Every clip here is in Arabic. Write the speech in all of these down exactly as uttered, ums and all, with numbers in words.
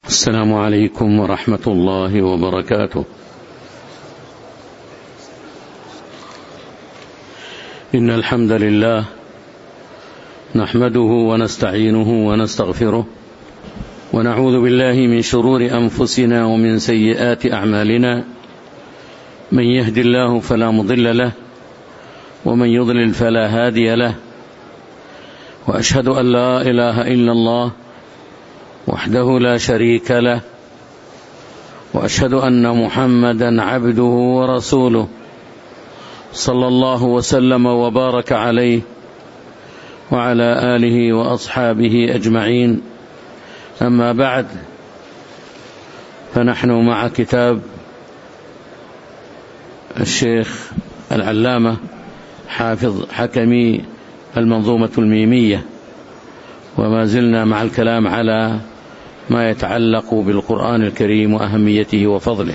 السلام عليكم ورحمة الله وبركاته. إن الحمد لله نحمده ونستعينه ونستغفره ونعوذ بالله من شرور أنفسنا ومن سيئات أعمالنا، من يهد الله فلا مضل له ومن يضلل فلا هادي له، وأشهد أن لا إله إلا الله وحده لا شريك له، وأشهد أن محمدا عبده ورسوله صلى الله وسلم وبارك عليه وعلى آله وأصحابه أجمعين. أما بعد، فنحن مع كتاب الشيخ العلامة حافظ حكمي المنظومة الميمية، وما زلنا مع الكلام على ما يتعلق بالقرآن الكريم وأهميته وفضله.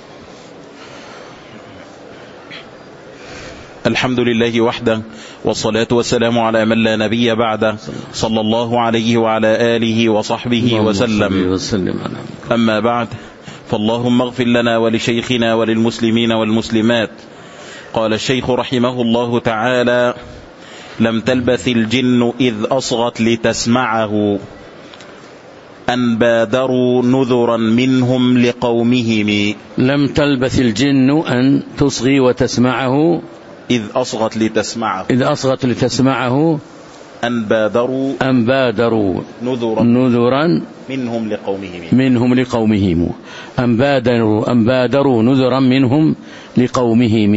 الحمد لله وحده، والصلاة والسلام على من لا نبي بعده، صلى الله عليه وعلى آله وصحبه وسلم. أما بعد، فاللهم اغفر لنا ولشيخنا وللمسلمين والمسلمات. قال الشيخ رحمه الله تعالى: لم تلبث الجن إذ أصغت لتسمعه، أن بادروا نذرا منهم لقومهم. لم تلبث الجن أن تصغي وتسمعه إذ أصغت لتسمعه إذ أصغت لتسمعه أن بادروا أن بادروا نذرا, نذرا منهم لقومهم منهم لقومهم أن بادروا أن بادروا نذرا منهم لقومهم.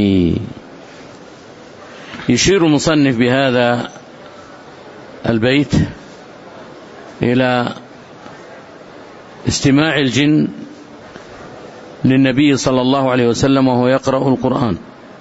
يشير المصنف بهذا البيت إلى استماع الجن للنبي صلى الله عليه وسلم وهو يقرأ القرآن،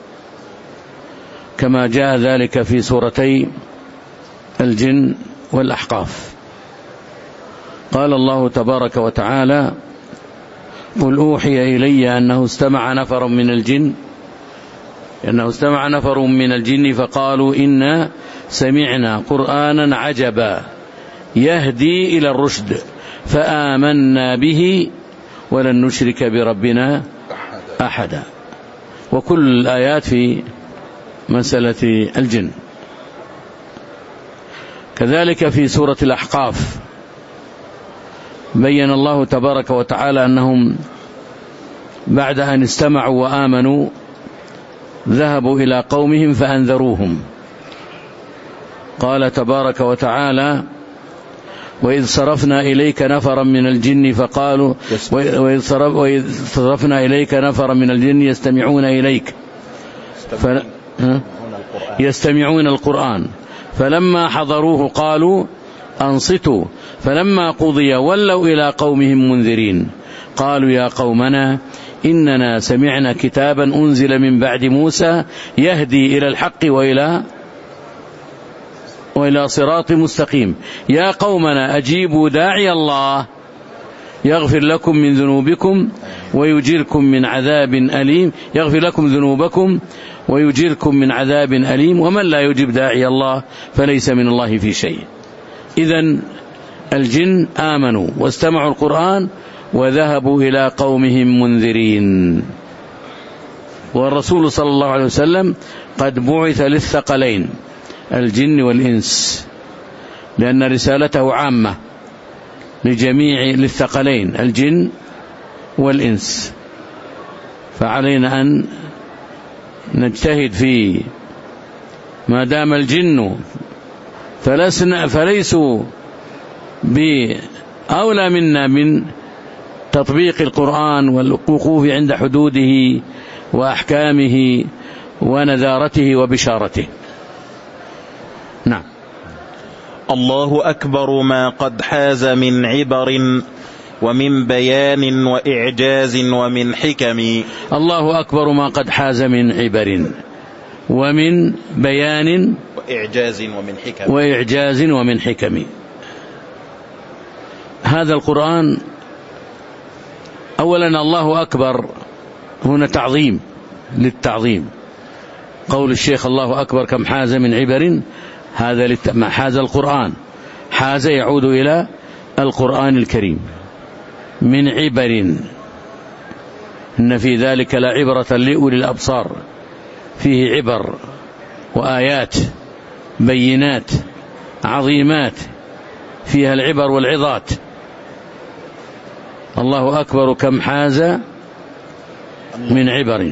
كما جاء ذلك في سورتي الجن والأحقاف. قال الله تبارك وتعالى: قل أوحي إلي أنه استمع نفر من الجن أنه استمع نفر من الجن فقالوا إنا سمعنا قرآنا عجبا يهدي إلى الرشد فآمنا به ولن نشرك بربنا أحدا. وكل الآيات في مسألة الجن. كذلك في سورة الأحقاف بين الله تبارك وتعالى أنهم بعد أن استمعوا وآمنوا ذهبوا إلى قومهم فأنذروهم. قال تبارك وتعالى: وإذ صرفنا إليك نفرا من الجن فقالوا وإذ صرفنا إليك نفرا من الجن يستمعون إليك ف... يستمعون القرآن فلما حضروه قالوا أنصتوا فلما قضي ولوا إلى قومهم منذرين قالوا يا قومنا إننا سمعنا كتابا أنزل من بعد موسى يهدي إلى الحق وإلى وإلى صراط مستقيم يا قومنا أجيبوا داعي الله يغفر لكم من ذنوبكم ويجيركم من عذاب أليم يغفر لكم ذنوبكم ويجيركم من عذاب أليم ومن لا يجيب داعي الله فليس من الله في شيء. إذن الجن آمنوا واستمعوا القرآن وذهبوا إلى قومهم منذرين. والرسول صلى الله عليه وسلم قد بعث للثقلين الجن والإنس، لأن رسالته عامة لجميع للثقلين الجن والإنس، فعلينا أن نجتهد فيه. ما دام الجن فلسنا فليسوا بأولى منا من تطبيق القرآن والوقوف عند حدوده وأحكامه ونذارته وبشارته. نعم. الله أكبر ما قد حاز من عبر ومن بيان وإعجاز ومن حكم. الله أكبر ما قد حاز من عبر ومن بيان وإعجاز ومن حكم وإعجاز ومن حكم. هذا القرآن أولا الله أكبر هنا تعظيم للتعظيم. قول الشيخ الله أكبر كم حاز من عبر، هذا ما حاز القرآن، حاز يعود إلى القرآن الكريم. من عبر، إن في ذلك لعبرة لأولي الأبصار، فيه عبر وآيات بينات عظيمات فيها العبر والعظات. الله أكبر كم حاز من عبر،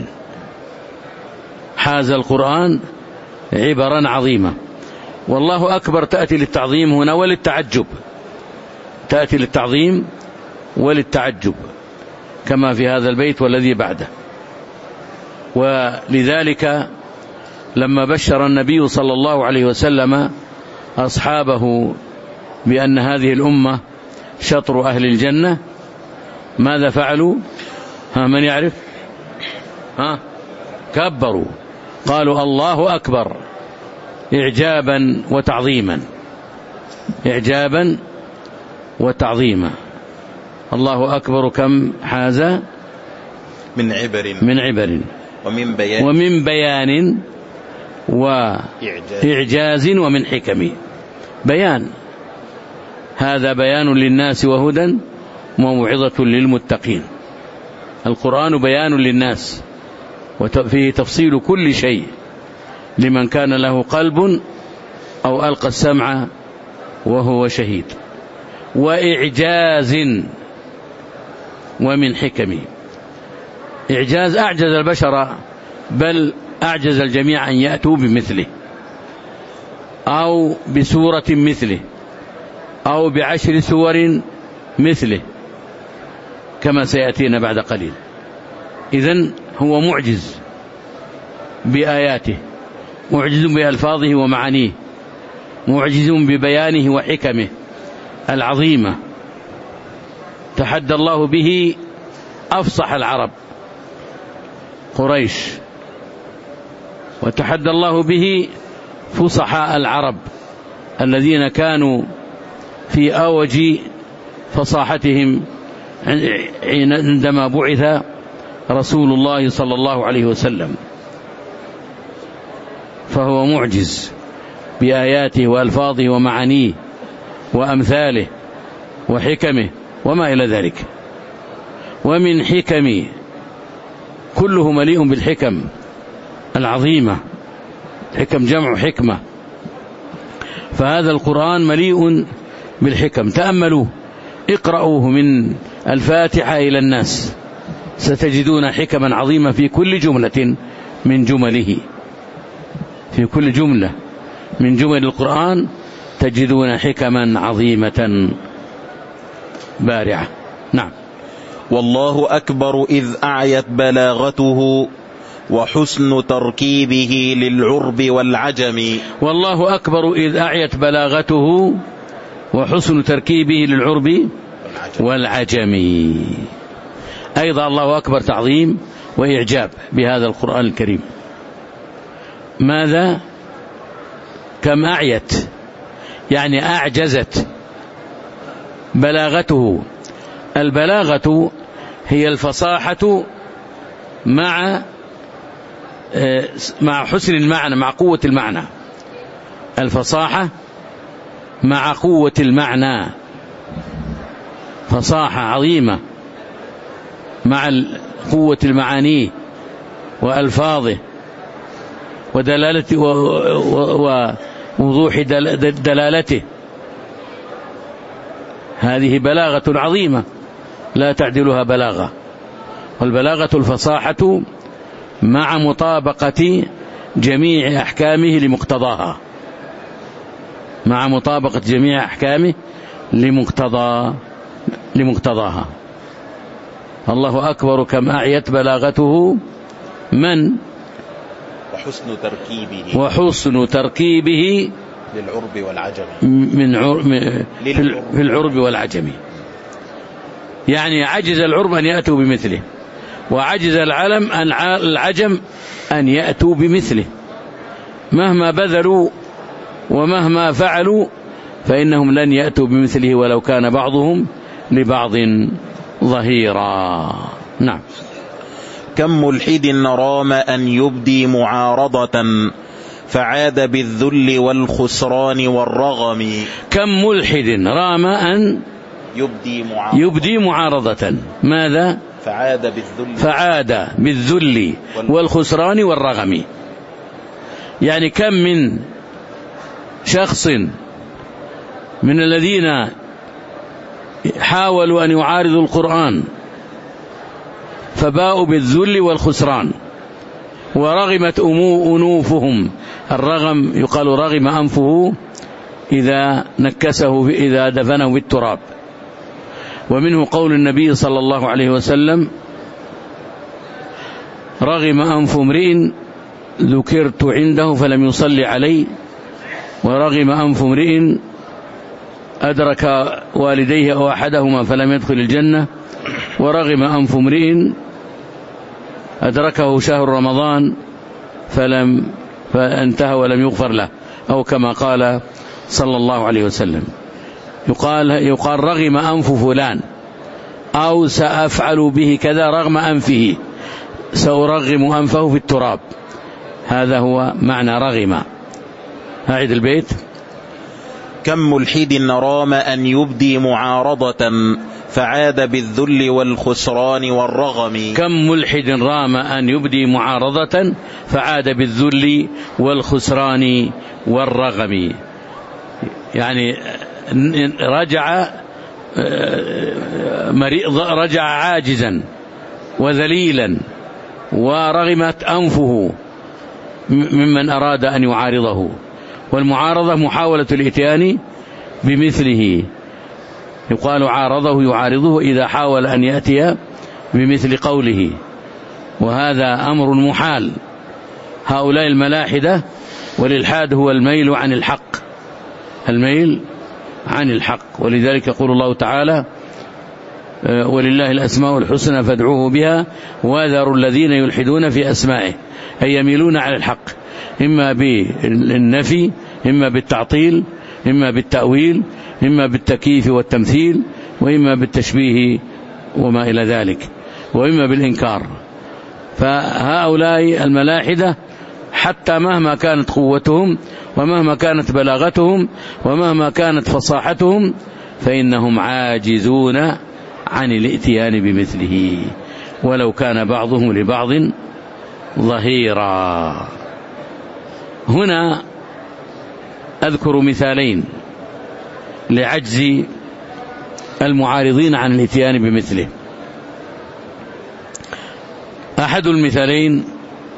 حاز القرآن عبرا عظيمة. والله أكبر تأتي للتعظيم هنا وللتعجب، تأتي للتعظيم وللتعجب كما في هذا البيت والذي بعده. ولذلك لما بشر النبي صلى الله عليه وسلم أصحابه بأن هذه الأمة شطر أهل الجنة، ماذا فعلوا؟ ها من يعرف؟ ها كبروا، قالوا الله أكبر إعجابا وتعظيما، إعجابا وتعظيما. الله أكبر كم حاز من عبر من عبر ومن بيان ومن بيان وإعجاز ومن حكم. بيان، هذا بيان للناس وهدى وموعظة للمتقين. القرآن بيان للناس وفيه تفصيل كل شيء لمن كان له قلب أو ألقى السمع وهو شهيد. وإعجاز ومن حكم. إعجاز أعجز البشر، بل أعجز الجميع أن يأتوا بمثله أو بسورة مثله أو بعشر سور مثله كما سيأتينا بعد قليل. إذن هو معجز بآياته، معجز بألفاظه ومعانيه، معجز ببيانه وحكمه العظيمة. تحدى الله به أفصح العرب قريش، وتحدى الله به فصحاء العرب الذين كانوا في أوج فصاحتهم عندما بعث رسول الله صلى الله عليه وسلم. فهو معجز بآياته وألفاظه ومعانيه وأمثاله وحكمه وما إلى ذلك. ومن حكم، كله مليء بالحكم العظيمة، حكم جمع حكمة، فهذا القرآن مليء بالحكم. تأملوا، اقرأوه من الفاتحة إلى الناس، ستجدون حكما عظيمة في كل جملة من جمله، في كل جملة من جمل القرآن تجدون حكما عظيمة بارعة. نعم. والله أكبر إذ أعيت بلاغته وحسن تركيبه للعرب والعجم. والله أكبر إذ أعيت بلاغته وحسن تركيبه للعرب والعجم. أيضا الله أكبر تعظيم وإعجاب بهذا القرآن الكريم. ماذا؟ كم أعيت، يعني أعجزت بلاغته. البلاغة هي الفصاحة مع مع حسن المعنى، مع قوة المعنى. الفصاحة مع قوة المعنى، فصاحة عظيمة مع قوة المعاني وألفاظه ودلالته ووضوح دلالته. هذه بلاغة عظيمة لا تعدلها بلاغة. والبلاغة الفصاحة مع مطابقة جميع أحكامه لمقتضاها، مع مطابقة جميع أحكامه لمقتضى لمقتضاها. الله أكبر كم أعيت بلاغته من وحسن تركيبه وحسن تركيبه للعرب والعجم، من عر... في العرب والعجم. يعني عجز العرب أن يأتوا بمثله، وعجز العلم أن العجم أن يأتوا بمثله. مهما بذلوا ومهما فعلوا فإنهم لن يأتوا بمثله ولو كان بعضهم لبعض ظهيرا. نعم. كم ملحد رام أن يبدي معارضة فعاد بالذل والخسران والرغم. كم ملحد رام أن يبدي معارضة, يبدي معارضة. ماذا؟ فعاد بالذل فعاد بالذل والخسران والرغم. يعني كم من شخص من الذين حاولوا أن يعارضوا القرآن فباءوا بالذل والخسران ورغمت أنوفهم. الرغم يقال رغم أنفه إذا نكسه إذا دفنه بالتراب. ومنه قول النبي صلى الله عليه وسلم: رغم أنف امرئ ذكرت عنده فلم يصلي علي، ورغم أنف امرئ أدرك والديه أو أحدهما فلم يدخل الجنة، ورغم أنف امرئ أدركه شهر رمضان فلم فانتهى ولم يغفر له، أو كما قال صلى الله عليه وسلم. يقال, يقال رغم أنف فلان، أو سأفعل به كذا رغم أنفه، سأرغم أنفه في التراب. هذا هو معنى رغم. أعد البيت: كم ملحد رام أن يبدي معارضة فعاد بالذل والخسران والرغم. كم ملحد رام أن يبدي معارضة فعاد بالذل والخسران والرغم. يعني رجع مريض، رجع عاجزا وذليلا ورغمت أنفه ممن أراد أن يعارضه. والمعارضة محاولة الإتيان بمثله. يقال عارضه يعارضه إذا حاول أن يأتي بمثل قوله، وهذا أمر محال. هؤلاء الملاحدة، والإلحاد هو الميل عن الحق، الميل عن الحق. ولذلك يقول الله تعالى: ولله الأسماء الحسنى فادعوه بها وذروا الذين يلحدون في أسمائه، أي يميلون على الحق، إما بالنفي، إما بالتعطيل، إما بالتأويل، إما بالتكييف والتمثيل، وإما بالتشبيه وما إلى ذلك، وإما بالإنكار. فهؤلاء الملاحدة حتى مهما كانت قوتهم ومهما كانت بلاغتهم ومهما كانت فصاحتهم فإنهم عاجزون عن الاتيان بمثله، ولو كان بعضهم لبعض ظهيرا. هنا أذكر مثالين لعجز المعارضين عن الاتيان بمثله. أحد المثالين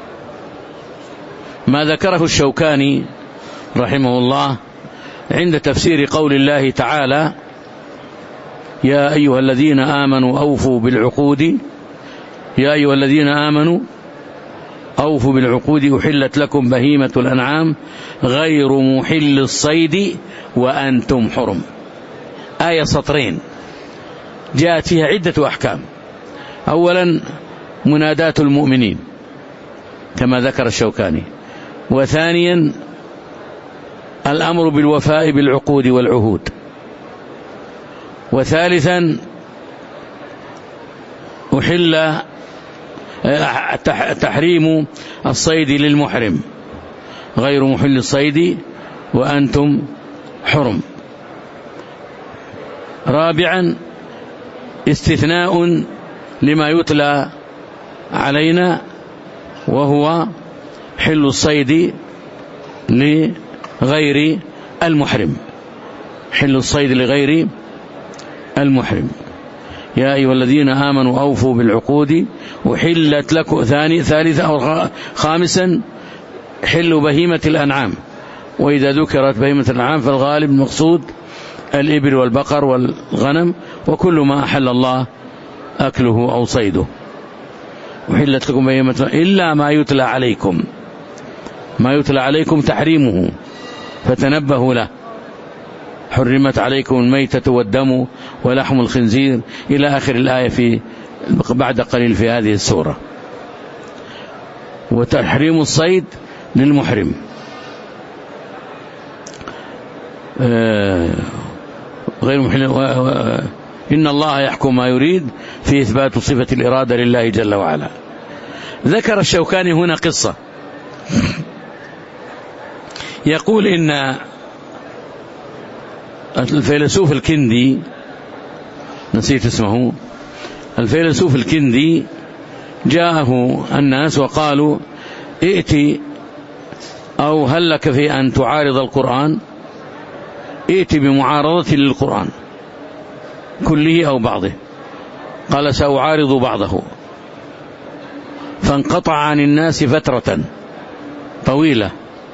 ما ذكره الشوكاني رحمه الله عند تفسير قول الله تعالى: يا أيها الذين آمنوا أوفوا بالعقود يا أيها الذين آمنوا أوفوا بالعقود أحلت لكم بهيمة الأنعام غير محل الصيد وأنتم حرم. آية سطرين جاءت فيها عدة أحكام. أولا مناداة المؤمنين كما ذكر الشوكاني، وثانيا الأمر بالوفاء بالعقود والعهود، وثالثا أحل تحريم الصيد للمحرم غير محل الصيد وأنتم حرم. رابعا استثناء لما يتلى علينا وهو حل الصيد لغير المحرم، حل الصيد لغير المحرم. يا أيها الذين آمنوا أوفوا بالعقود وحلت لكم. ثاني ثالثا أو خامسا حل بهيمة الأنعام، وإذا ذكرت بهيمة الأنعام فالغالب المقصود الإبل والبقر والغنم وكل ما أحل الله أكله أو صيده. وحلت لكم بهيمة إلا ما يتلى عليكم، ما يتلى عليكم تحريمه فتنبهوا له. حرمت عليكم الميتة والدم ولحم الخنزير إلى آخر الآية في بعد قليل في هذه السورة. وتحريم الصيد للمحرم. غير محل. إن الله يحكم ما يريد في إثبات صفة الإرادة لله جل وعلا. ذكر الشوكاني هنا قصة، يقول إن الفيلسوف الكندي نسيت اسمه، الفيلسوف الكندي، جاءه الناس وقالوا ائت أو هل لك في أن تعارض القرآن، ائت بمعارضة للقرآن كله أو بعضه. قال سأعارض بعضه، فانقطع عن الناس فترة طويلة،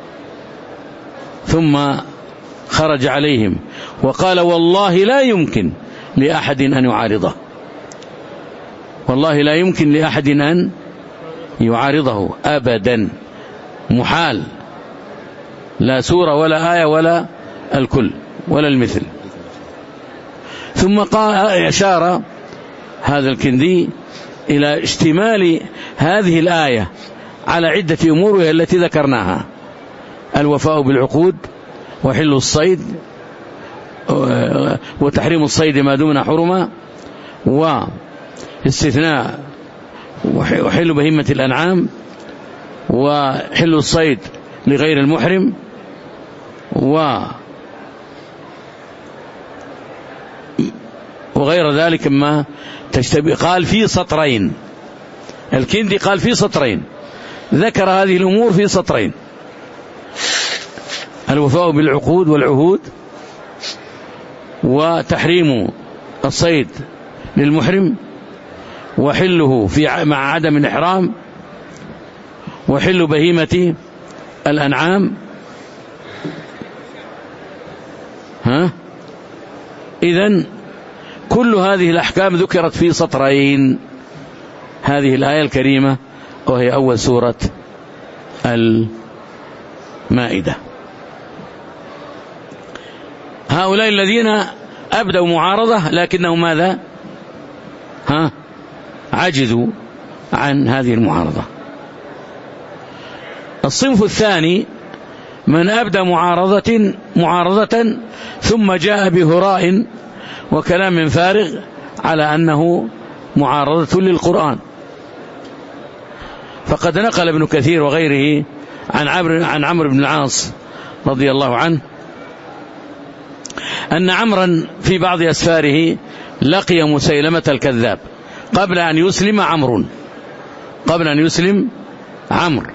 ثم خرج عليهم وقال والله لا يمكن لأحد أن يعارضه، والله لا يمكن لأحد أن يعارضه أبدا، محال، لا سورة ولا آية ولا الكل ولا المثل. ثم قال أشار هذا الكندي إلى اشتمال هذه الآية على عدة أمور التي ذكرناها: الوفاء بالعقود، وحل الصيد، وتحريم الصيد ما دمنا حرما، واستثناء وحل بهيمة الأنعام، وحل الصيد لغير المحرم، و وغير ذلك ما تشتبه. قال في سطرين، الكندي قال في سطرين، ذكر هذه الأمور في سطرين: الوفاء بالعقود والعهود، وتحريم الصيد للمحرم، وحله في مع عدم الإحرام، وحل بهيمة الأنعام. ها إذن كل هذه الأحكام ذكرت في سطرين هذه الآية الكريمة، وهي أول سورة المائدة. هؤلاء الذين أبدوا معارضة لكنهم ماذا؟ ها عجزوا عن هذه المعارضة. الصنف الثاني من أبدى معارضة معارضة ثم جاء بهراء وكلام فارغ على أنه معارضة للقرآن. فقد نقل ابن كثير وغيره عن عمرو عن عمرو بن العاص رضي الله عنه أن عمرا في بعض أسفاره لقي مسيلمة الكذاب قبل أن يسلم عمرو قبل أن يسلم عمرو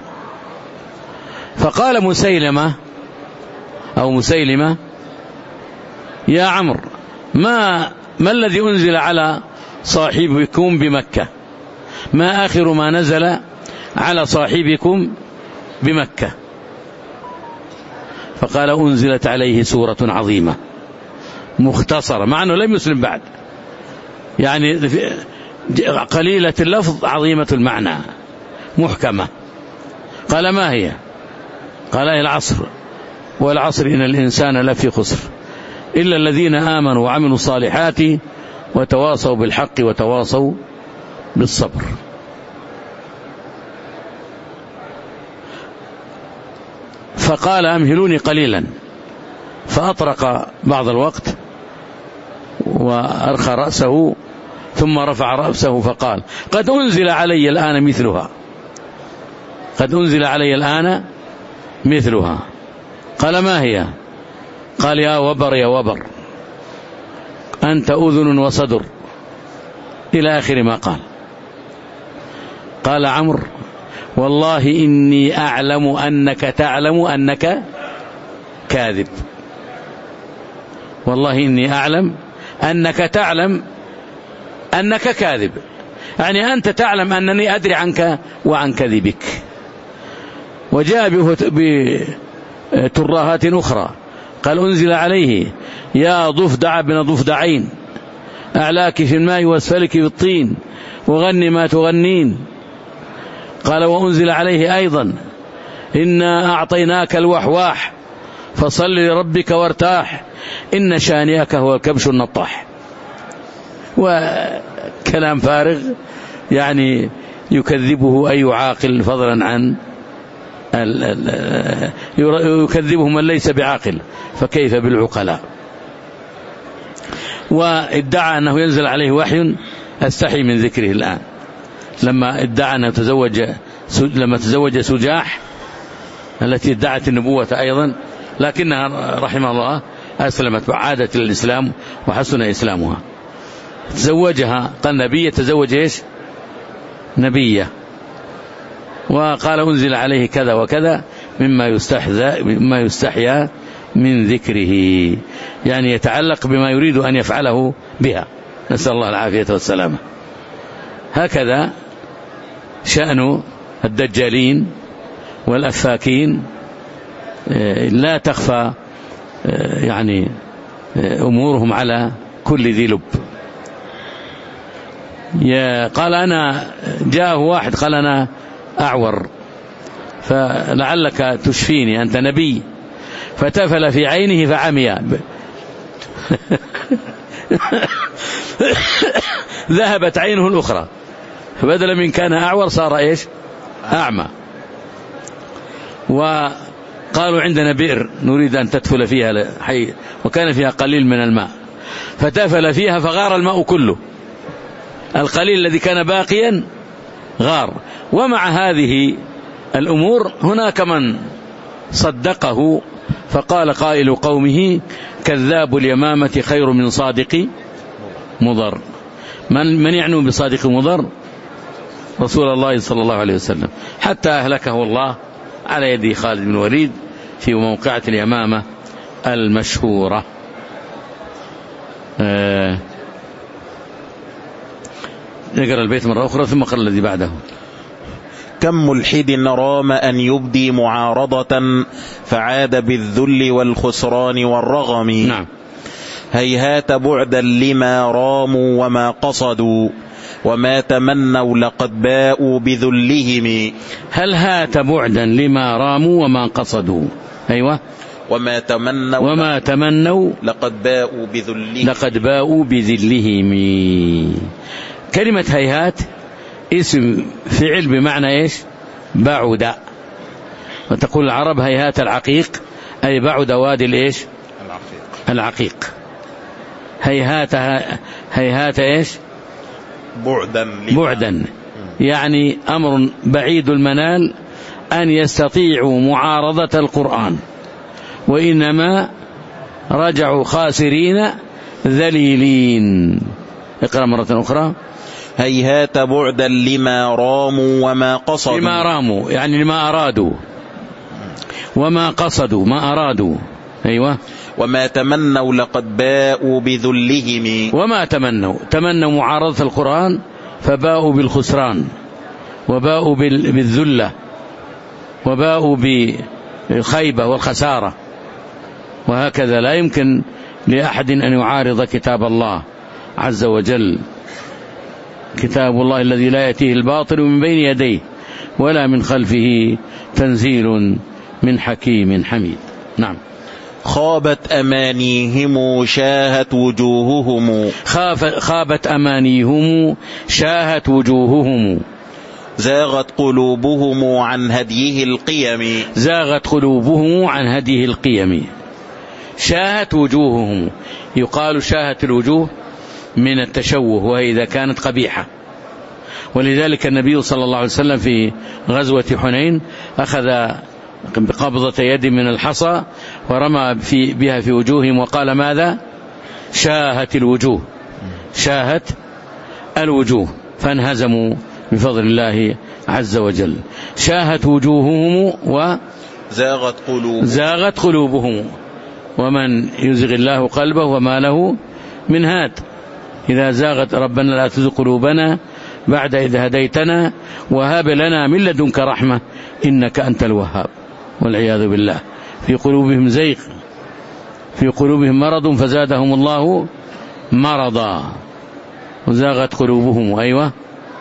فقال مسيلمة أو مسيلمة: يا عمرو، ما ما الذي أنزل على صاحبكم بمكة؟ ما آخر ما نزل على صاحبكم بمكة؟ فقال: أنزلت عليه سورة عظيمة مختصرة، مع أنه لم يسلم بعد، يعني قليلة اللفظ عظيمة المعنى محكمة. قال: ما هي؟ قال: هي العصر، والعصر إن الإنسان لفي خسر إلا الذين آمنوا وعملوا الصالحات وتواصوا بالحق وتواصوا بالصبر. فقال: أمهلوني قليلا، فأطرق بعض الوقت وأرخى رأسه ثم رفع رأسه فقال: قد أنزل علي الآن مثلها قد أنزل علي الآن مثلها. قال: ما هي؟ قال: يا وبر يا وبر، أنت أذن وصدر، إلى آخر ما قال. قال عمرو: والله إني أعلم أنك تعلم أنك كاذب، والله إني أعلم أنك تعلم أنك كاذب، يعني أنت تعلم أنني أدري عنك وعن كذبك. وجاء بتراهات أخرى قال: أنزل عليه يا ضفدع بن ضفدعين، أعلاك في الماء واسفلك في الطين، وغني ما تغنين. قال: وأنزل عليه أيضا إنا أعطيناك الوحواح فصل لربك وارتاح إن شانئك هو الكبش النطاح. وكلام فارغ يعني يكذبه أي عاقل، فضلا عن يكذبه من ليس بعاقل، فكيف بالعقلاء. وادعى أنه ينزل عليه وحي، أستحي من ذكره الآن، لما ادعى أنه تزوج لما تزوج سجاح التي ادعت النبوة أيضا، لكنها رحمه الله أسلمت وعادت للإسلام وحسن إسلامها. تزوجها، قال نبي تزوج إيش؟ نبية. وقال أنزل عليه كذا وكذا مما يستحذى مما يستحيا من ذكره، يعني يتعلق بما يريد أن يفعله بها، نسأل الله العافية والسلامة. هكذا شأن الدجالين والأفاكين، لا تخفى يعني أمورهم على كل ذي لب. قال أنا جاءه واحد قال أنا أعور فلعلك تشفيني أنت نبي، فتفل في عينه فعمي ذهبت عينه الأخرى، فبدل من كان أعور صار إيش؟ أعمى. وقالوا عندنا بئر نريد أن تدفل فيها حي، وكان فيها قليل من الماء، فتفل فيها فغار الماء كله، القليل الذي كان باقيا غار. ومع هذه الأمور هناك من صدقه، فقال قائل قومه كذاب اليمامة خير من صادق مضر. من, من يعنون بصادق مضر؟ رسول الله صلى الله عليه وسلم، حتى أهلكه الله على يد خالد بن الوليد في موقعة اليمامة المشهورة. آه نقرأ البيت مرة أخرى ثم قرأ الذي بعده. كم ملحد رام أن يبدي معارضة فعاد بالذل والخسران والرغم. نعم. هيهات بعدا لما راموا وما قصدوا وما تمنوا لقد باءوا بذلهم. هل هات بعدا لما راموا وما قصدوا. أيوة. وما تمنوا وما تمنوا لقد باءوا بذلهم. لقد باءوا بذلهم. كلمة هيهات اسم فعل بمعنى إيش؟ بعد. وتقول العرب هيهات العقيق، أي بعد وادي الإيش؟ العقيق. العقيق. هيهات هيهات إيش؟ بعدا بعدا، يعني أمر بعيد المنال أن يستطيعوا معارضة القرآن، وإنما رجعوا خاسرين ذليلين. اقرأ مرة أخرى. هيهات بعدا لما راموا وما قصدوا. لما راموا يعني لما أرادوا، وما قصدوا ما أرادوا. أيوة. وما تمنوا لقد باءوا بذلهم. وما تمنوا تمنوا معارضة القرآن فباءوا بالخسران، وباءوا بالذلة، وباءوا بالخيبة والخسارة. وهكذا لا يمكن لأحد أن يعارض كتاب الله عز وجل، كتاب الله الذي لا يأتيه الباطل من بين يديه ولا من خلفه، تنزيل من حكيم حميد. نعم. خابت أمانيهم شاهت وجوههم. خابت أمانيهم شاهت وجوههم. زاغت قلوبهم عن هديه القيم. زاغت قلوبهم عن هديه القيم. شاهت وجوههم، يقال شاهت الوجوه من التشوه وهي إذا كانت قبيحة. ولذلك النبي صلى الله عليه وسلم في غزوة حنين أخذ بقبضة يد من الحصى ورمى في بها في وجوههم وقال ماذا؟ شاهت الوجوه. شاهت الوجوه، فانهزموا بفضل الله عز وجل. شاهت وجوههم وزاغت قلوبهم. زاغت قلوبهم، ومن يزغ الله قلبه وما له من هاد. إذا زاغت ربنا لا تزغ قلوبنا بعد إذ هديتنا وهب لنا من لدنك رحمة إنك أنت الوهاب. والعياذ بالله. في قلوبهم زيغ، في قلوبهم مرض فزادهم الله مرضا. وزاغت قلوبهم. أيوة.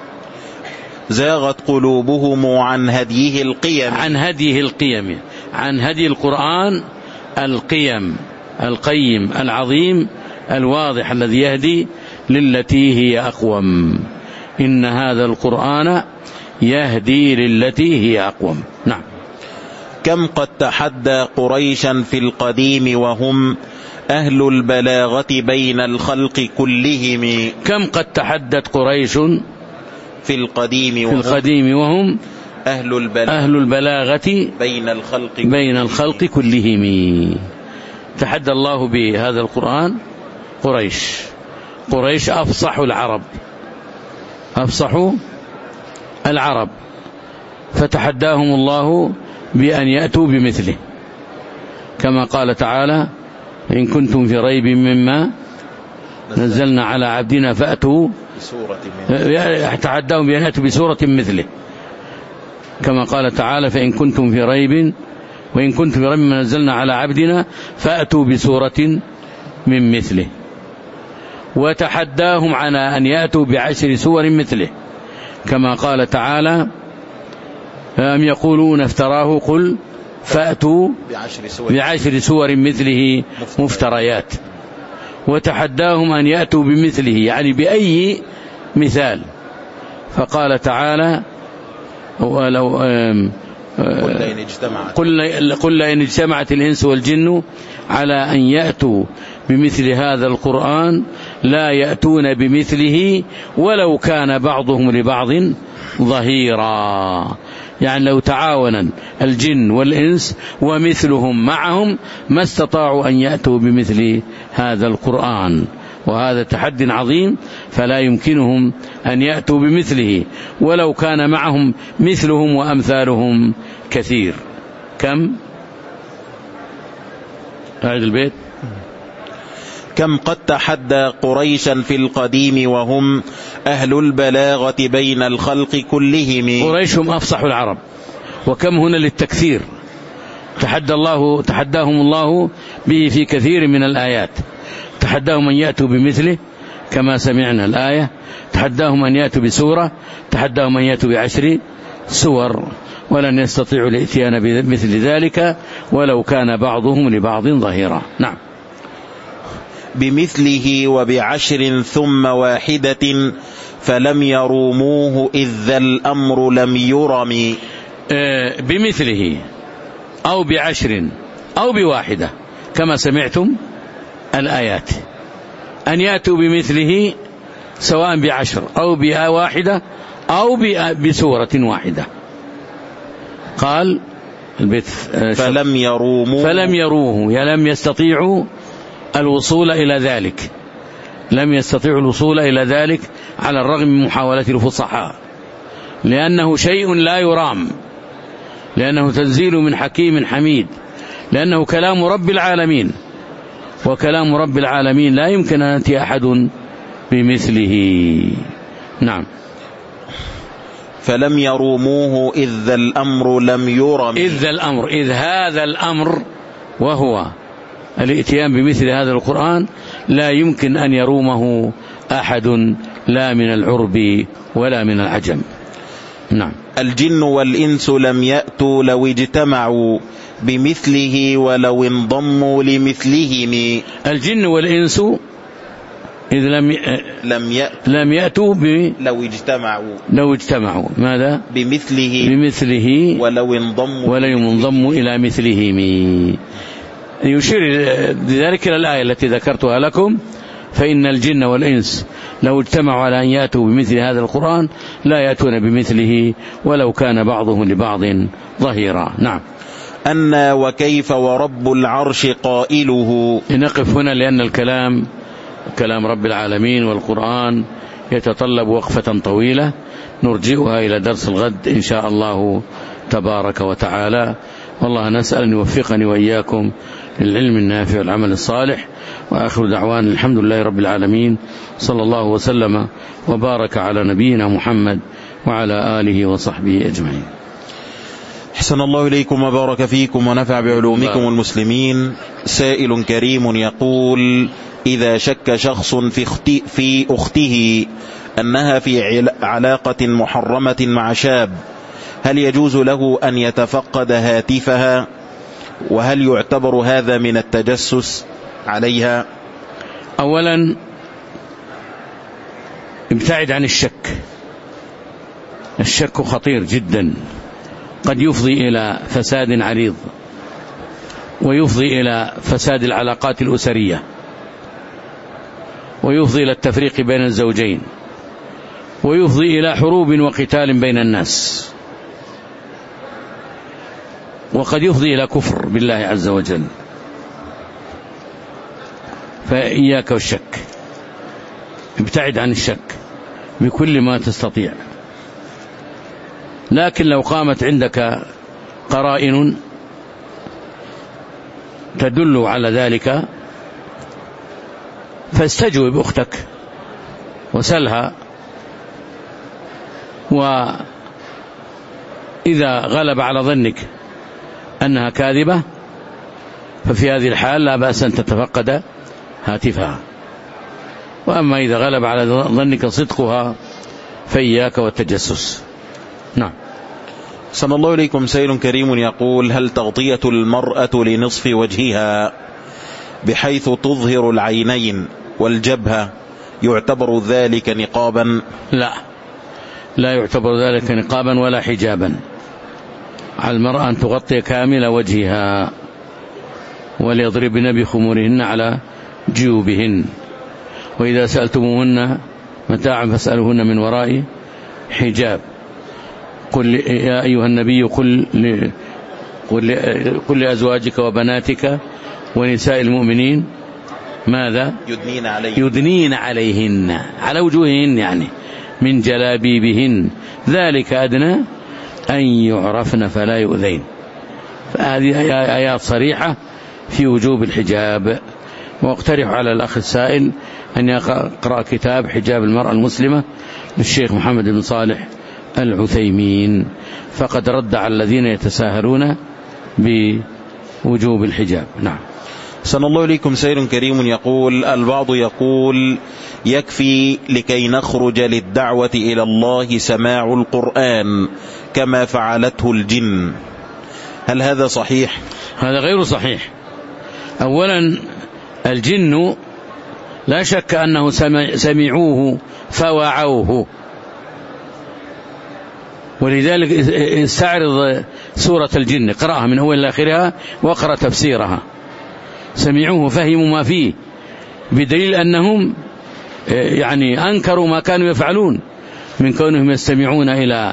زاغت قلوبهم عن هديه القيم. عن هديه القيم، عن هدي القرآن القيم القيم العظيم الواضح الذي يهدي للتي هي أقوم. إن هذا القرآن يهدي للتي هي أقوم. نعم. كم قد تحدى قريشا في القديم وهم أهل البلاغة بين الخلق كلهم. كم قد تحدت قريش في القديم وهم, في القديم وهم أهل البلاغة, أهل البلاغة بين الخلق بين الخلق كلهم. تحدى الله بهذا القرآن قريش، قريش أفصح العرب، أفصح العرب، فتحداهم الله بأن يأتوا بمثله، كما قال تعالى: إن كنتم في ريب مما نزلنا على عبدنا فأتوا، تحداهم بأن يأتوا بسورة مثله، كما قال تعالى: فإن كنتم في ريب وإن كنتم في ريب مما نزلنا على عبدنا فأتوا بسورة من مثله. وتحداهم على أن يأتوا بعشر سور مثله، كما قال تعالى: أم يقولون افتراه قل فأتوا بعشر سور مثله مفتريات. وتحداهم أن يأتوا بمثله، يعني بأي مثال، فقال تعالى: ولو قل لئن اجتمعت الإنس والجن على أن يأتوا بمثل هذا القرآن لا يأتون بمثله ولو كان بعضهم لبعض ظهيرا. يعني لو تعاون الجن والإنس ومثلهم معهم ما استطاعوا أن يأتوا بمثل هذا القرآن، وهذا تحد عظيم، فلا يمكنهم أن يأتوا بمثله ولو كان معهم مثلهم وأمثالهم كثير. كم أعد البيت كم قد تحدى قريشا في القديم وهم أهل البلاغة بين الخلق كلهم. قريش هم أفصح العرب، وكم هنا للتكثير، تحدى الله تحداهم الله به في كثير من الآيات. تحداهم أن يأتوا بمثله كما سمعنا الآية، تحداهم أن يأتوا بسورة، تحداهم أن يأتوا بعشر سور، ولن يستطيعوا الاتيان بمثل ذلك ولو كان بعضهم لبعض ظهيرا. نعم. بمثله وبعشر ثم واحدة فلم يروموه إذ ذا الأمر لم يرم. بمثله أو بعشر أو بواحدة كما سمعتم الآيات، أن يأتوا بمثله سواء بعشر أو بواحدة أو بسورة واحدة. قال البيت فلم يروموه فلم يروه يا لم يستطيعوا الوصول إلى ذلك، لم يستطيعوا الوصول إلى ذلك على الرغم من محاولة الفصحاء، لأنه شيء لا يرام، لأنه تنزيل من حكيم حميد، لأنه كلام رب العالمين، وكلام رب العالمين لا يمكن أن يأتي أحد بمثله. نعم. فلم يروموه إذ ذا الأمر لم يرم. إذ ذا الأمر، إذ هذا الأمر وهو الاتيان بمثل هذا القرآن لا يمكن أن يرومه أحد لا من العرب ولا من العجم. نعم. الجن والإنس لم يأتوا لو اجتمعوا بمثله ولو انضموا لمثلهم. الجن والإنس إذ لم لم يأتوا لم يأتوا ب لو اجتمعوا لو اجتمعوا ماذا بمثله بمثله ولو انضموا ولو انضموا إلى مثلهم. يشير بذلك إلى الآية التي ذكرتها لكم: فإن الجن والإنس لو اجتمعوا على أن يأتوا بمثل هذا القرآن لا يأتون بمثله ولو كان بعضهم لبعض ظهيرا. نعم. أن وكيف ورب العرش قائله. نقف هنا لأن الكلام كلام رب العالمين والقرآن يتطلب وقفة طويلة، نرجئها إلى درس الغد إن شاء الله تبارك وتعالى. والله نسأل أن يوفقني وإياكم للعلم النافع والعمل الصالح، وآخر دعوان الحمد لله رب العالمين، صلى الله وسلم وبارك على نبينا محمد وعلى آله وصحبه أجمعين. أحسن الله إليكم وبارك فيكم ونفع بعلومكم المسلمين. سائل كريم يقول: إذا شك شخص في, اختي في أخته أنها في علاقة محرمة مع شاب، هل يجوز له أن يتفقد هاتفها؟ وهل يعتبر هذا من التجسس عليها؟ أولا ابتعد عن الشك، الشك خطير جدا، قد يفضي إلى فساد عريض، ويفضي إلى فساد العلاقات الأسرية، ويفضي إلى التفريق بين الزوجين، ويفضي إلى حروب وقتال بين الناس، وقد يفضي إلى كفر بالله عز وجل. فإياك والشك. ابتعد عن الشك بكل ما تستطيع. لكن لو قامت عندك قرائن تدل على ذلك فاستجوب أختك وسلها، وإذا غلب على ظنك أنها كاذبة ففي هذه الحال لا بأس أن تتفقد هاتفها. وأما إذا غلب على ظنك صدقها فإياك والتجسس. نعم. صلى الله عليكم. سائل كريم يقول: هل تغطية المرأة لنصف وجهها بحيث تظهر العينين والجبهة يعتبر ذلك نقابا؟ لا، لا يعتبر ذلك نقابا ولا حجابا. على المرأة أن تغطي كامل وجهها، وليضربن بخمورهن على جيوبهن، وإذا سألتموهن متاعا فاسألوهن من وراء حجاب. قل يا أيها النبي قل قل لأزواجك وبناتك ونساء المؤمنين ماذا؟ يدنين عليهن, يدنين عليهن على وجوههن، يعني من جلابيبهن، ذلك أدنى أن يعرفن فلا يؤذين. فهذه آيات صريحة في وجوب الحجاب. واقترح على الأخ السائل أن يقرأ كتاب حجاب المرأة المسلمة للشيخ محمد بن صالح العثيمين، فقد رد على الذين يتساهلون بوجوب الحجاب. نعم. صلى الله عليكم. سائل كريم يقول: البعض يقول يكفي لكي نخرج للدعوة إلى الله سماع القرآن كما فعلته الجن، هل هذا صحيح؟ هذا غير صحيح. أولا الجن لا شك أنه سمعوه فوعوه، ولذلك استعرض سورة الجن، قرأها من أول لآخرها وقرأ تفسيرها. سمعوه فهموا ما فيه، بدليل أنهم يعني أنكروا ما كانوا يفعلون من كونهم يستمعون إلى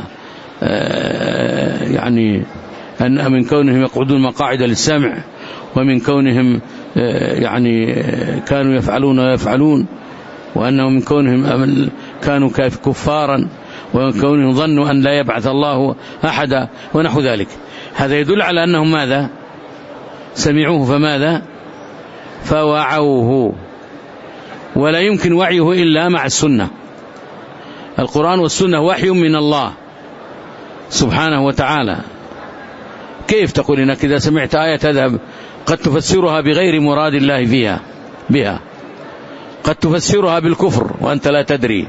يعني أن من كونهم يقعدون مقاعد للسمع، ومن كونهم يعني كانوا يفعلون ويفعلون، وأنهم من كونهم كانوا كفارا، ومن كونهم ظنوا أن لا يبعث الله أحدا ونحو ذلك. هذا يدل على أنهم ماذا؟ سمعوه فماذا؟ فوعوه. ولا يمكن وعيه إلا مع السنة. القرآن والسنة وحي من الله سبحانه وتعالى. كيف تقول إنك إذا سمعت آية تذهب قد تفسرها بغير مراد الله فيها بها، قد تفسرها بالكفر وأنت لا تدري.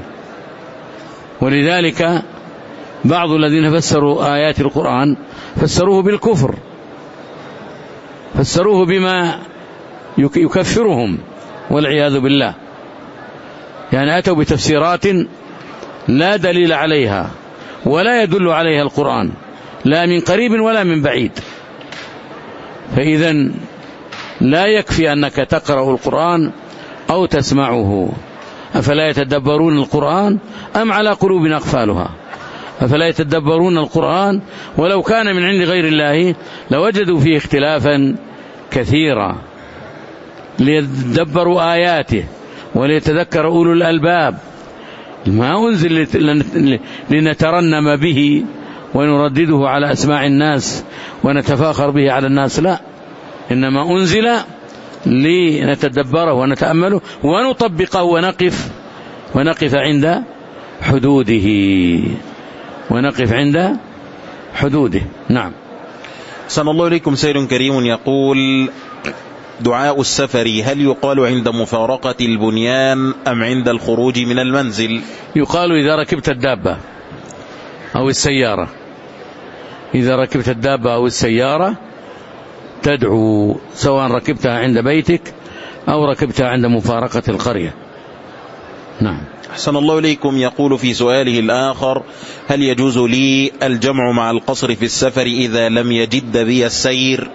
ولذلك بعض الذين فسروا آيات القرآن فسروه بالكفر، فسروه بما يكفرهم والعياذ بالله، يعني أتوا بتفسيرات لا دليل عليها ولا يدل عليها القرآن، لا من قريب ولا من بعيد. فإذا لا يكفي أنك تقرأ القرآن أو تسمعه. أفلا يتدبرون القرآن أم على قلوب أقفالها؟ أفلا يتدبرون القرآن؟ ولو كان من عند غير الله لوجدوا فيه اختلافا كثيرا، ليتدبروا آياته وليتذكر أولو الألباب. ما أنزل لنترنم به ونردده على أسماع الناس ونتفاخر به على الناس، لا، إنما أنزل لنتدبره ونتأمله ونطبقه ونقف ونقف عند حدوده ونقف عند حدوده. نعم. صلى الله عليكم. سائل كريم يقول: دعاء السفر هل يقال عند مفارقة البنيان أم عند الخروج من المنزل؟ يقال إذا ركبت الدابة أو السيارة. إذا ركبت الدابة أو السيارة تدعو، سواء ركبتها عند بيتك أو ركبتها عند مفارقة القرية. نعم. أحسن الله إليكم. يقول في سؤاله الآخر: هل يجوز لي الجمع مع القصر في السفر إذا لم يجد بي السير؟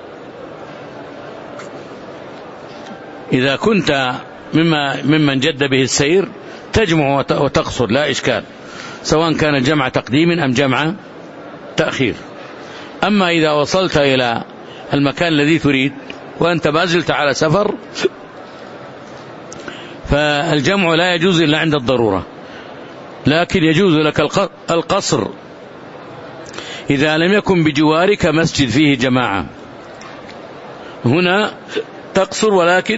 إذا كنت مما ممن جد به السير تجمع وتقصر لا إشكال، سواء كان جمع تقديم أم جمع تأخير. أما إذا وصلت إلى المكان الذي تريد وأنت ما زلت على سفر فالجمع لا يجوز إلا عند الضرورة، لكن يجوز لك القصر إذا لم يكن بجوارك مسجد فيه جماعة. هنا تقصر ولكن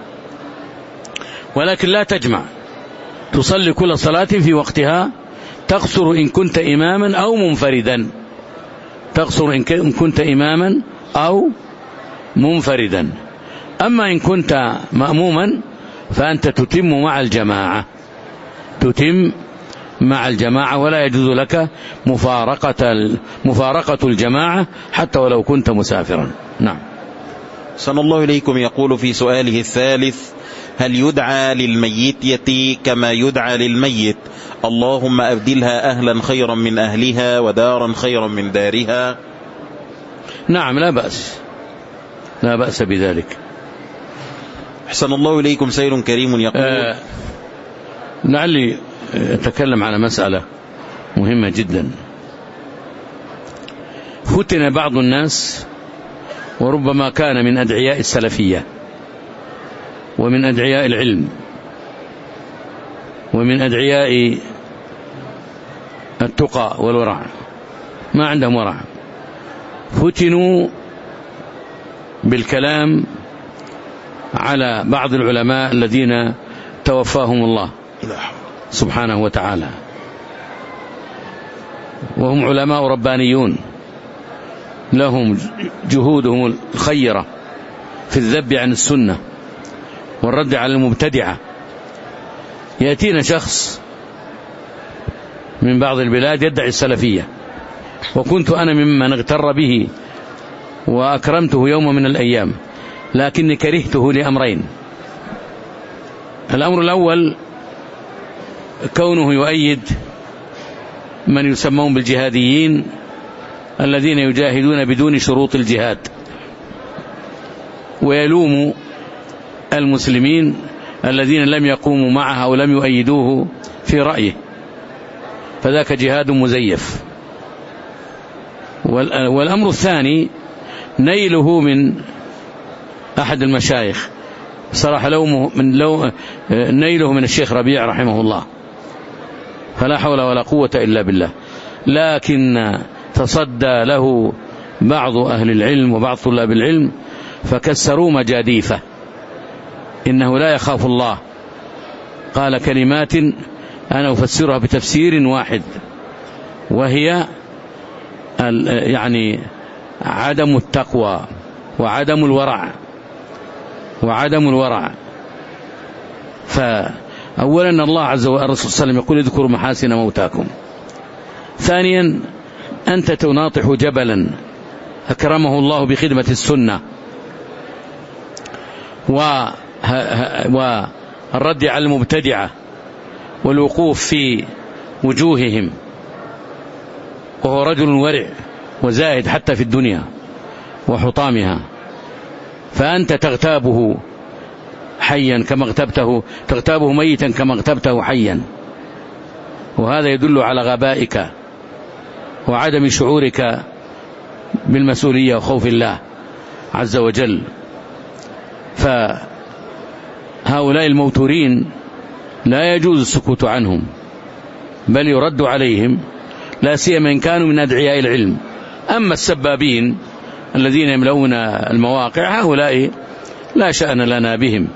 ولكن لا تجمع، تصلي كل صلاة في وقتها. تقصر إن كنت إماما أو منفردا، تقصر إن كنت إماما أو منفردا. أما إن كنت مأموما فأنت تتم مع الجماعة، تتم مع الجماعة، ولا يجوز لك مفارقة مفارقة الجماعة حتى ولو كنت مسافرا. نعم. صلى الله إليكم يقول في سؤاله الثالث: هل يدعى للميت كما يدعى للميت اللهم أبدلها أهلا خيرا من أهلها ودارا خيرا من دارها؟ نعم، لا بأس، لا بأس بذلك. أحسن الله إليكم. سائل كريم يقول: آه لعلي أتكلم على مسألة مهمة جدا. فتن بعض الناس، وربما كان من أدعياء السلفية ومن أدعياء العلم ومن أدعياء التقى والورع، ما عندهم ورع، فتنوا بالكلام على بعض العلماء الذين توفاهم الله سبحانه وتعالى، وهم علماء ربانيون لهم جهودهم الخيرة في الذب عن السنة والرد على المبتدعة. يأتينا شخص من بعض البلاد يدعي السلفية، وكنت أنا ممن اغتر به وأكرمته يوم من الأيام، لكني كرهته لأمرين. الأمر الأول كونه يؤيد من يسمون بالجهاديين الذين يجاهدون بدون شروط الجهاد، ويلوم المسلمين الذين لم يقوموا معه أو لم يؤيدوه في رأيه، فذاك جهاد مزيف. والأمر الثاني نيله من أحد المشايخ، صراحة لومه من لو نيله من الشيخ ربيع رحمه الله، فلا حول ولا قوة إلا بالله. لكن تصدى له بعض أهل العلم وبعض طلاب العلم فكسروا مجاديفه، إنه لا يخاف الله. قال كلمات أنا أفسرها بتفسير واحد، وهي يعني عدم التقوى وعدم الورع وعدم الورع. فأولا الله عز وجل الرسول صلى الله عليه وسلم يقول: اذكروا محاسن موتاكم. ثانيا أنت تناطح جبلا أكرمه الله بخدمة السنة والرد على المبتدعة والوقوف في وجوههم، وهو رجل ورع وزاهد حتى في الدنيا وحطامها، فأنت تغتابه حيا كما اغتبته، تغتابه ميتا كما اغتبته حيا، وهذا يدل على غبائك وعدم شعورك بالمسؤولية وخوف الله عز وجل. فهؤلاء الموتورين لا يجوز السكوت عنهم، بل يرد عليهم، لا سيما إن كانوا من أدعياء العلم. أما السبابين الذين يملؤون المواقع هؤلاء لا شأن لنا بهم.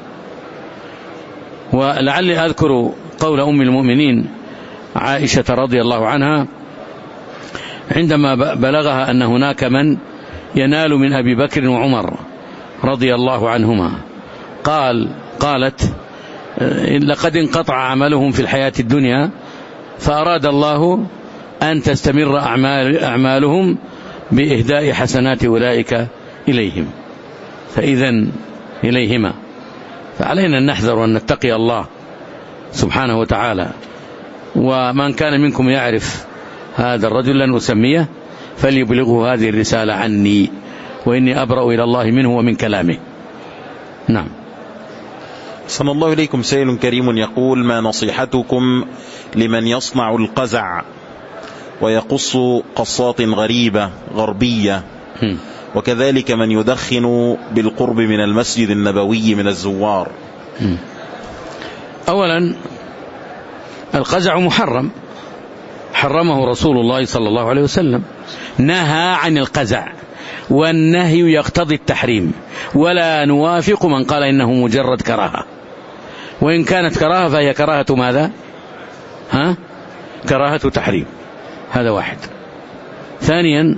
ولعلي أذكر قول أم المؤمنين عائشة رضي الله عنها عندما بلغها أن هناك من ينال من أبي بكر وعمر رضي الله عنهما، قال قالت: لقد انقطع عملهم في الحياة الدنيا، فأراد الله أن تستمر أعمال أعمالهم بإهداء حسنات أولئك إليهم، فإذن إليهما. فعلينا أن نحذر وأن نتقي الله سبحانه وتعالى. ومن كان منكم يعرف هذا الرجل لن أسميه فليبلغه هذه الرسالة عني، وإني أبرأ إلى الله منه ومن كلامه. نعم. صلى الله إليكم. سائل كريم يقول: ما نصيحتكم لمن يصنع القزع ويقص قصات غريبة غربية، وكذلك من يدخن بالقرب من المسجد النبوي من الزوار؟ أولا القزع محرم، حرمه رسول الله صلى الله عليه وسلم، نهى عن القزع، والنهي يقتضي التحريم، ولا نوافق من قال إنه مجرد كراهة، وإن كانت كراهة فهي كراهة ماذا؟ ها؟ كراهة تحريم. هذا واحد. ثانيا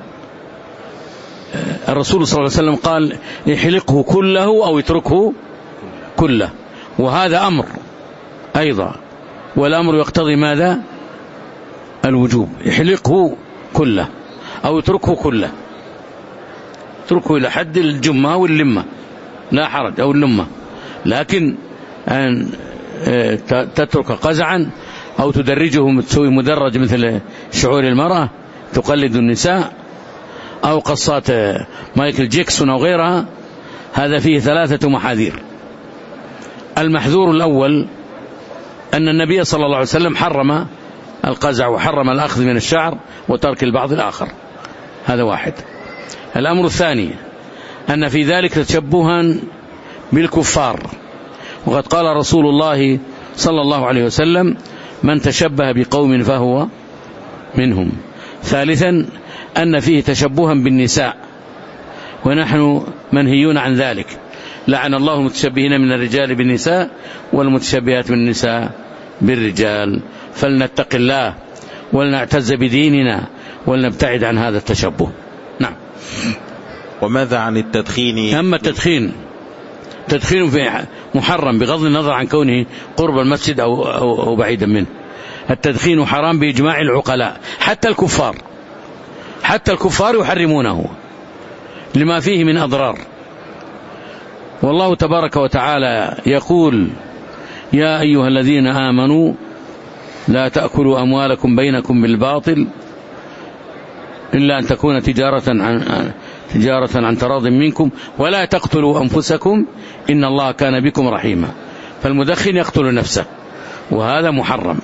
الرسول صلى الله عليه وسلم قال احلقه كله أو اتركه كله، وهذا أمر أيضا، والأمر يقتضي ماذا؟ الوجوب. احلقه كله أو اتركه كله، اتركه إلى حد الجمة واللمة لا حرج، أو اللمة، لكن أن تترك قزعا أو تدرجه تسوي مدرج مثل شعور المرأة تقلد النساء، أو قصات مايكل جيكسون أو غيرها، هذا فيه ثلاثة محاذير. المحذور الأول أن النبي صلى الله عليه وسلم حرم القزع وحرم الأخذ من الشعر وترك البعض الآخر، هذا واحد. الأمر الثاني أن في ذلك تشبها بالكفار، وقد قال رسول الله صلى الله عليه وسلم من تشبه بقوم فهو منهم. ثالثا أن فيه تشبها بالنساء، ونحن منهيون عن ذلك، لعن الله المتشبهين من الرجال بالنساء والمتشبهات من النساء بالرجال. فلنتق الله ولنعتز بديننا ولنبتعد عن هذا التشبه. نعم. وماذا عن التدخين؟ أما التدخين تدخين في محرم بغض النظر عن كونه قرب المسجد أو, أو, أو بعيدا منه. التدخين حرام بإجماع العقلاء، حتى الكفار حتى الكفار يحرمونه لما فيه من أضرار. والله تبارك وتعالى يقول يا أيها الذين آمنوا لا تأكلوا أموالكم بينكم بالباطل إلا أن تكون تجارة عن تجارة عن تراض منكم ولا تقتلوا أنفسكم إن الله كان بكم رحيما. فالمدخن يقتل نفسه وهذا محرم.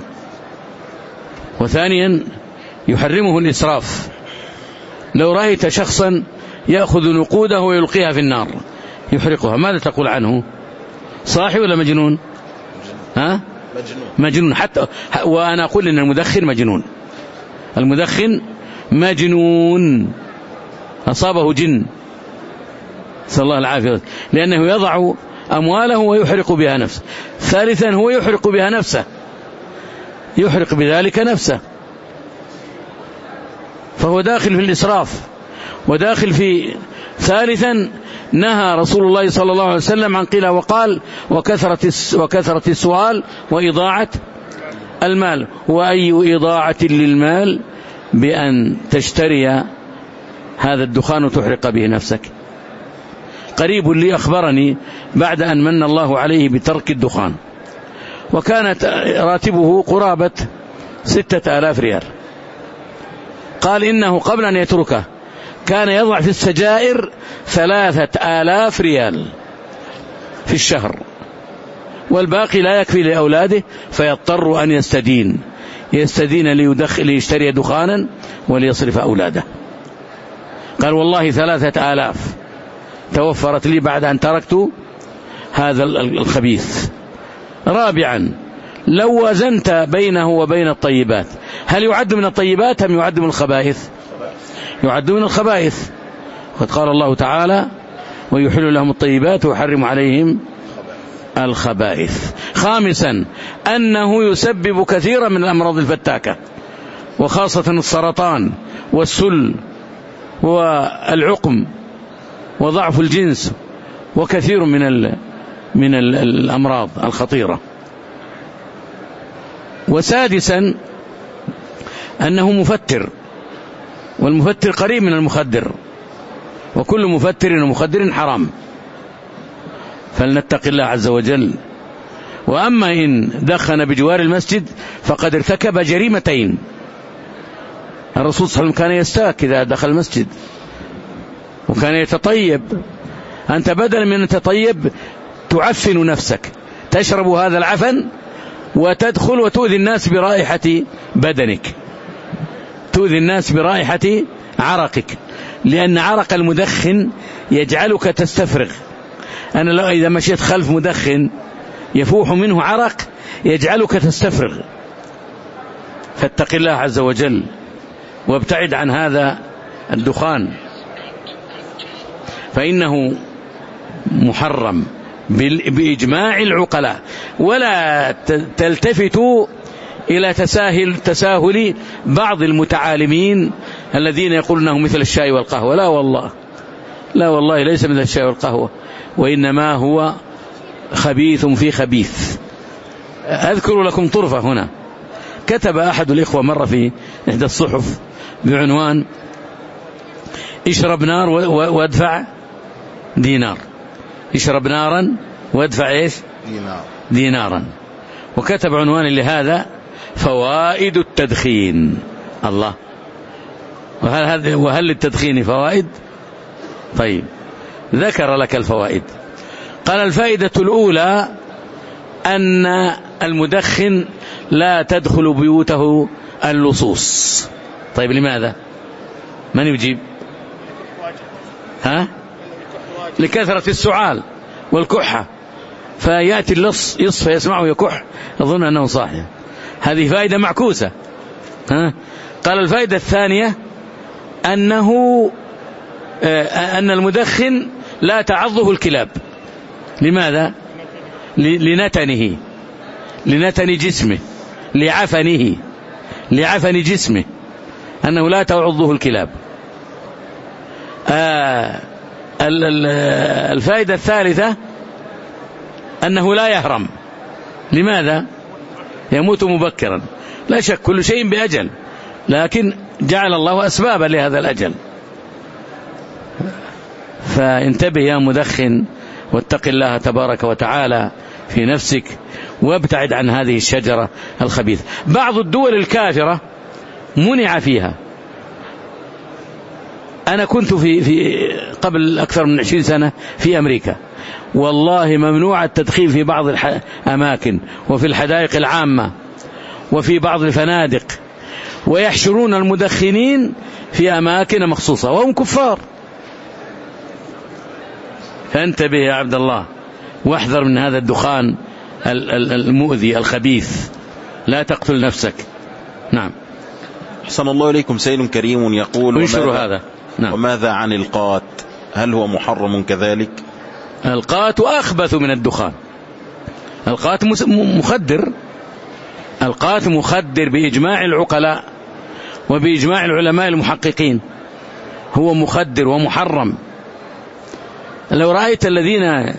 وثانيا يحرمه الإسراف. لو رأيت شخصا يأخذ نقوده ويلقيها في النار يحرقها، ماذا تقول عنه؟ صاحي ولا مجنون؟ ها؟ مجنون. مجنون حتى، وأنا أقول إن المدخن مجنون. المدخن مجنون أصابه جن، صلى الله العافية، لأنه يضع أمواله ويحرق بها نفسه. ثالثا هو يحرق بها نفسه، يحرق بذلك نفسه، فهو داخل في الإسراف وداخل في. ثالثا نهى رسول الله صلى الله عليه وسلم عن قيل وقال وكثرة وكثرة السؤال وإضاعة المال. وأي إضاعة للمال بأن تشتري هذا الدخان وتحرق به نفسك. قريب لي أخبرني بعد أن من الله عليه بترك الدخان، وكانت راتبه قرابة ستة آلاف ريال، قال إنه قبل أن يتركه كان يضع في السجائر ثلاثة آلاف ريال في الشهر، والباقي لا يكفي لأولاده فيضطر أن يستدين يستدين ليدخل ليشتري دخانا وليصرف أولاده. قال والله ثلاثة آلاف توفرت لي بعد أن تركت هذا الخبيث. رابعا لو وزنت بينه وبين الطيبات، هل يعد من الطيبات أم يعد من الخبائث؟ يعد من الخبائث. قد قال الله تعالى ويحل لهم الطيبات ويحرم عليهم الخبائث. خامسا أنه يسبب كثيرا من الأمراض الفتاكة، وخاصة السرطان والسل والعقم وضعف الجنس وكثير من ال من ال الأمراض الخطيرة. وسادسا أنه مفتر، والمفتر قريب من المخدر، وكل مفتر ومخدر حرام، فلنتق الله عز وجل. وأما إن دخن بجوار المسجد فقد ارتكب جريمتين. الرسول صلى الله عليه وسلم كان يستاك إذا دخل المسجد وكان يتطيب. أنت بدل من تطيب تعفن نفسك، تشرب هذا العفن وتدخل وتؤذي الناس برائحة بدنك، تؤذي الناس برائحة عرقك، لأن عرق المدخن يجعلك تستفرغ. أنا لو إذا مشيت خلف مدخن يفوح منه عرق يجعلك تستفرغ. فاتق الله عز وجل وابتعد عن هذا الدخان، فإنه محرم بإجماع العقلاء. ولا تلتفتوا إلى تساهل تساهل بعض المتعالمين الذين يقولونه مثل الشاي والقهوة. لا والله، لا والله، ليس مثل الشاي والقهوة، وإنما هو خبيث في خبيث. أذكر لكم طرفة هنا. كتب أحد الإخوة مرة في إحدى الصحف بعنوان اشرب نار وادفع دينار. اشرب نارا وادفع ايش؟ دينار. دينارا. وكتب عنوان لهذا فوائد التدخين. الله، وهل, وهل للتدخين فوائد؟ طيب، ذكر لك الفوائد. قال الفائدة الأولى أن المدخن لا تدخل بيوته اللصوص. طيب لماذا؟ من يجيب؟ ها؟ لكثرة السعال والكحة، فيأتي اللص يصفى يسمعه يكح يظن أنه صاحي. هذه فائدة معكوسة. ها؟ قال الفائدة الثانية أنه أن المدخن لا تعضه الكلاب. لماذا؟ لنتنه، لنتن جسمه، لعفنه، لعفن جسمه، أنه لا تعضه الكلاب. آه الفائدة الثالثة أنه لا يهرم. لماذا؟ يموت مبكرا. لا شك كل شيء بأجل، لكن جعل الله أسبابا لهذا الأجل. فانتبه يا مدخن واتق الله تبارك وتعالى في نفسك وابتعد عن هذه الشجرة الخبيثة. بعض الدول الكافرة منع فيها. أنا كنت في في قبل أكثر من عشرين سنة في أمريكا، والله ممنوع التدخين في بعض الأماكن وفي الحدائق العامة وفي بعض الفنادق، ويحشرون المدخنين في أماكن مخصوصة وهم كفار. فانتبه يا عبد الله واحذر من هذا الدخان المؤذي الخبيث، لا تقتل نفسك. نعم. أحسن الله إليكم. سائل كريم يقول وماذا, هذا. نعم. وماذا عن القات؟ هل هو محرم كذلك؟ القات أخبث من الدخان. القات مخدر. القات مخدر بإجماع العقلاء وبإجماع العلماء المحققين، هو مخدر ومحرم. لو رأيت الذين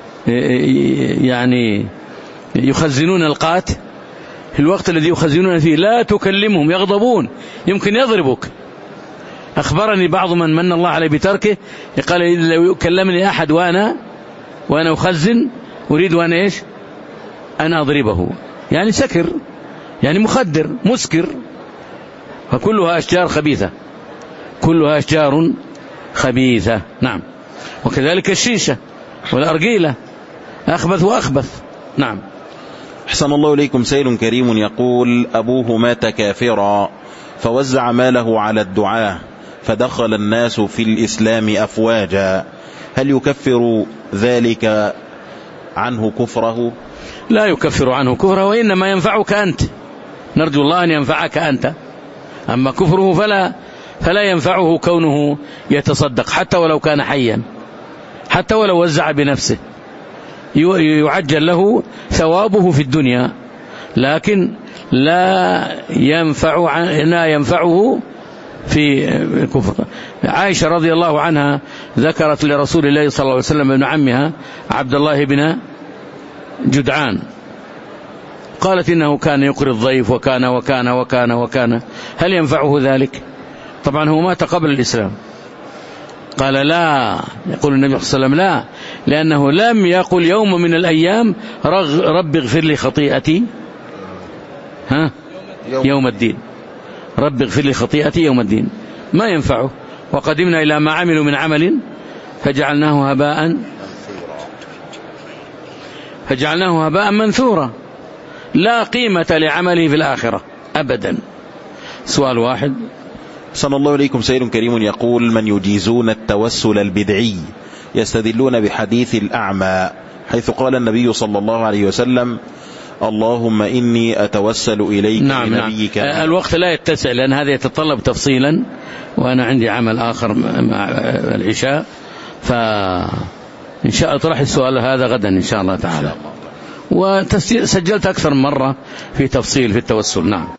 يعني يخزنون القات في الوقت الذي يخزنون فيه لا تكلمهم، يغضبون، يمكن يضربك. أخبرني بعض من من الله عليه بتركه، قال لو كلمني أحد وأنا وأنا أخزن أريد وأنا إيش أن أضربه. يعني سكر، يعني مخدر مسكر. فكلها أشجار خبيثة، كلها أشجار خبيثة. نعم. وكذلك الشيشة والأرجيلة أخبث وأخبث. نعم. أحسن الله إليكم. سائل كريم يقول أبوه مات كافرا فوزع ماله على الدعاة فدخل الناس في الإسلام أفواجا، هل يكفر ذلك عنه كفره؟ لا يكفر عنه كفره، وإنما ينفعك أنت. نرجو الله أن ينفعك أنت. أما كفره فلا فلا ينفعه كونه يتصدق حتى ولو كان حيا، حتى ولو وزع بنفسه يعجل له ثوابه في الدنيا، لكن لا ينفع لا ينفعه في الكفر. عائشة رضي الله عنها ذكرت لرسول الله صلى الله عليه وسلم ابن عمها عبد الله بن جدعان، قالت إنه كان يقري الضيف وكان وكان وكان وكان، هل ينفعه ذلك؟ طبعا هو مات قبل الإسلام. قال لا، يقول النبي صلى الله عليه وسلم لا، لأنه لم يقل يوم من الأيام رب اغفر لي خطيئتي ها يوم الدين، رب اغفر لي خطيئتي يوم الدين، ما ينفعه. وقدمنا إلى ما عملوا من عمل فجعلناه هباء فجعلناه هباء منثورا، لا قيمة لعمله في الآخرة أبدا. سؤال واحد. صلى الله عليكم. سائل كريم يقول من يجيزون التوسل البدعي يستدلون بحديث الأعمى حيث قال النبي صلى الله عليه وسلم اللهم إني أتوسل إليك نعم بنبيك. نعم. الوقت لا يتسع لأن هذا يتطلب تفصيلا، وأنا عندي عمل آخر مع العشاء، فإن شاء الله طرح السؤال هذا غدا إن شاء الله تعالى. وسجلت أكثر من مرة في تفصيل في التوسل. نعم.